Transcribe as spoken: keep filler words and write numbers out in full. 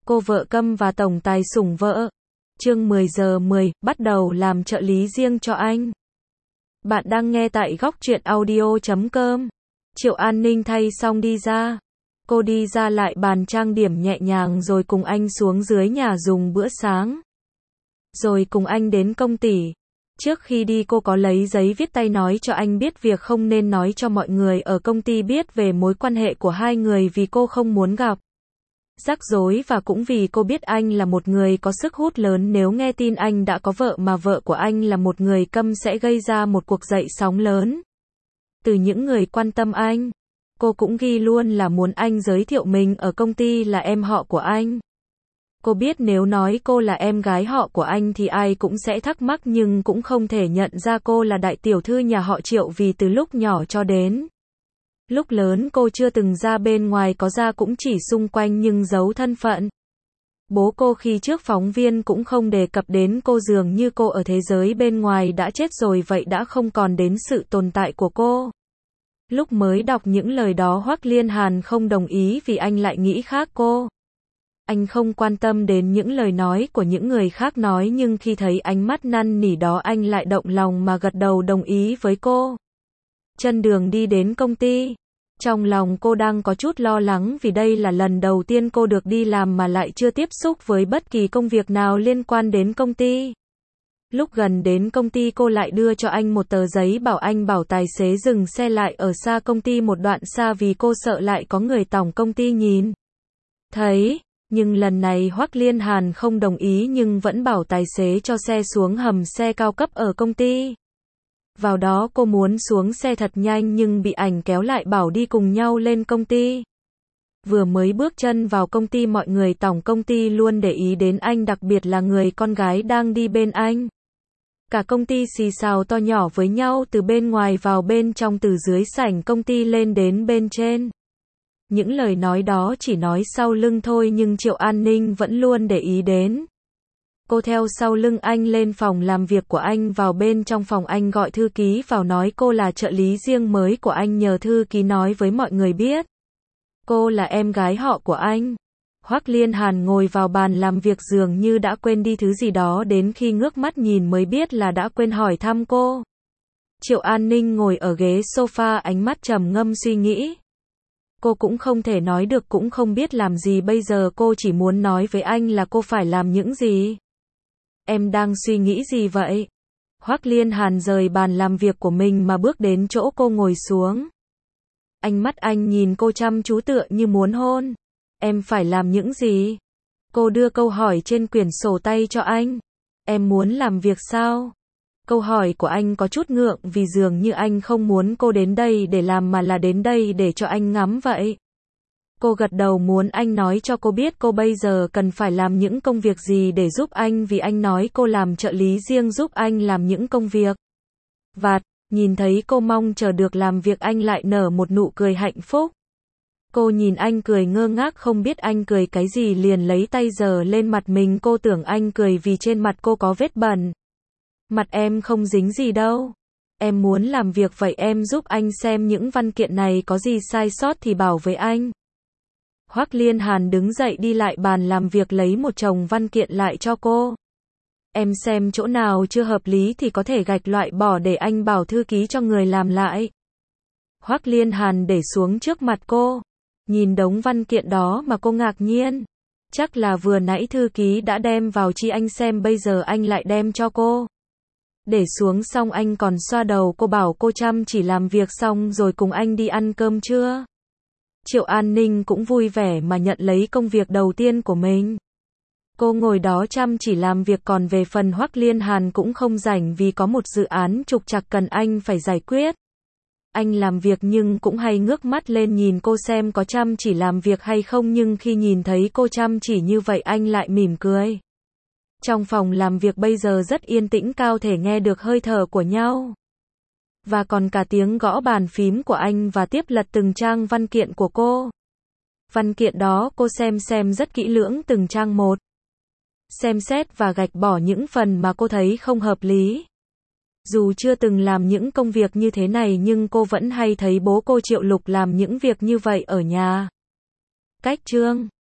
Cô vợ câm và tổng tài sủng vợ. Chương mười giờ mười, bắt đầu làm trợ lý riêng cho anh. Bạn đang nghe tại góc truyện audio chấm com. Triệu An Ninh thay xong đi ra. Cô đi ra lại bàn trang điểm nhẹ nhàng rồi cùng anh xuống dưới nhà dùng bữa sáng. Rồi cùng anh đến công ty. Trước khi đi cô có lấy giấy viết tay nói cho anh biết việc không nên nói cho mọi người ở công ty biết về mối quan hệ của hai người vì cô không muốn gặp rắc rối và cũng vì cô biết anh là một người có sức hút lớn, nếu nghe tin anh đã có vợ mà vợ của anh là một người câm sẽ gây ra một cuộc dậy sóng lớn từ những người quan tâm anh. Cô cũng ghi luôn là muốn anh giới thiệu mình ở công ty là em họ của anh. Cô biết nếu nói cô là em gái họ của anh thì ai cũng sẽ thắc mắc nhưng cũng không thể nhận ra cô là đại tiểu thư nhà họ Triệu vì từ lúc nhỏ cho đến lúc lớn cô chưa từng ra bên ngoài, có ra cũng chỉ xung quanh nhưng giấu thân phận. Bố cô khi trước phóng viên cũng không đề cập đến cô, dường như cô ở thế giới bên ngoài đã chết rồi vậy, đã không còn đến sự tồn tại của cô. Lúc mới đọc những lời đó Hoắc Liên Hàn không đồng ý vì anh lại nghĩ khác cô. Anh không quan tâm đến những lời nói của những người khác nói, nhưng khi thấy ánh mắt năn nỉ đó anh lại động lòng mà gật đầu đồng ý với cô. Chân đường đi đến công ty, trong lòng cô đang có chút lo lắng vì đây là lần đầu tiên cô được đi làm mà lại chưa tiếp xúc với bất kỳ công việc nào liên quan đến công ty. Lúc gần đến công ty cô lại đưa cho anh một tờ giấy bảo anh bảo tài xế dừng xe lại ở xa công ty một đoạn xa vì cô sợ lại có người tổng công ty nhìn thấy. Nhưng lần này Hoắc Liên Hàn không đồng ý nhưng vẫn bảo tài xế cho xe xuống hầm xe cao cấp ở công ty. Vào đó cô muốn xuống xe thật nhanh nhưng bị ảnh kéo lại bảo đi cùng nhau lên công ty. Vừa mới bước chân vào công ty mọi người tổng công ty luôn để ý đến anh, đặc biệt là người con gái đang đi bên anh. Cả công ty xì xào to nhỏ với nhau từ bên ngoài vào bên trong, từ dưới sảnh công ty lên đến bên trên. Những lời nói đó chỉ nói sau lưng thôi nhưng Triệu An Ninh vẫn luôn để ý đến. Cô theo sau lưng anh lên phòng làm việc của anh, vào bên trong phòng anh gọi thư ký vào nói cô là trợ lý riêng mới của anh, nhờ thư ký nói với mọi người biết cô là em gái họ của anh. Hoắc Liên Hàn ngồi vào bàn làm việc dường như đã quên đi thứ gì đó, đến khi ngước mắt nhìn mới biết là đã quên hỏi thăm cô. Triệu An Ninh ngồi ở ghế sofa ánh mắt trầm ngâm suy nghĩ. Cô cũng không thể nói được, cũng không biết làm gì bây giờ, cô chỉ muốn nói với anh là cô phải làm những gì. Em đang suy nghĩ gì vậy? Hoắc Liên Hàn rời bàn làm việc của mình mà bước đến chỗ cô ngồi xuống. Ánh mắt anh nhìn cô chăm chú tựa như muốn hôn. Em phải làm những gì? Cô đưa câu hỏi trên quyển sổ tay cho anh. Em muốn làm việc sao? Câu hỏi của anh có chút ngượng vì dường như anh không muốn cô đến đây để làm mà là đến đây để cho anh ngắm vậy. Cô gật đầu muốn anh nói cho cô biết cô bây giờ cần phải làm những công việc gì để giúp anh, vì anh nói cô làm trợ lý riêng giúp anh làm những công việc vặt. Nhìn thấy cô mong chờ được làm việc anh lại nở một nụ cười hạnh phúc. Cô nhìn anh cười ngơ ngác không biết anh cười cái gì, liền lấy tay giở lên mặt mình, cô tưởng anh cười vì trên mặt cô có vết bẩn. Mặt em không dính gì đâu. Em muốn làm việc vậy, em giúp anh xem những văn kiện này có gì sai sót thì bảo với anh. Hoắc Liên Hàn đứng dậy đi lại bàn làm việc lấy một chồng văn kiện lại cho cô. Em xem chỗ nào chưa hợp lý thì có thể gạch loại bỏ để anh bảo thư ký cho người làm lại. Hoắc Liên Hàn để xuống trước mặt cô. Nhìn đống văn kiện đó mà cô ngạc nhiên. Chắc là vừa nãy thư ký đã đem vào chi anh xem, bây giờ anh lại đem cho cô. Để xuống xong anh còn xoa đầu cô bảo cô chăm chỉ làm việc xong rồi cùng anh đi ăn cơm trưa. Triệu An Ninh cũng vui vẻ mà nhận lấy công việc đầu tiên của mình. Cô ngồi đó chăm chỉ làm việc, còn về phần Hoắc Liên Hàn cũng không rảnh vì có một dự án trục trặc cần anh phải giải quyết. Anh làm việc nhưng cũng hay ngước mắt lên nhìn cô xem có chăm chỉ làm việc hay không, nhưng khi nhìn thấy cô chăm chỉ như vậy anh lại mỉm cười. Trong phòng làm việc bây giờ rất yên tĩnh, cao thể nghe được hơi thở của nhau. Và còn cả tiếng gõ bàn phím của anh và tiếp lật từng trang văn kiện của cô. Văn kiện đó cô xem xem rất kỹ lưỡng từng trang một. Xem xét và gạch bỏ những phần mà cô thấy không hợp lý. Dù chưa từng làm những công việc như thế này nhưng cô vẫn hay thấy bố cô Triệu Lục làm những việc như vậy ở nhà. Cách chương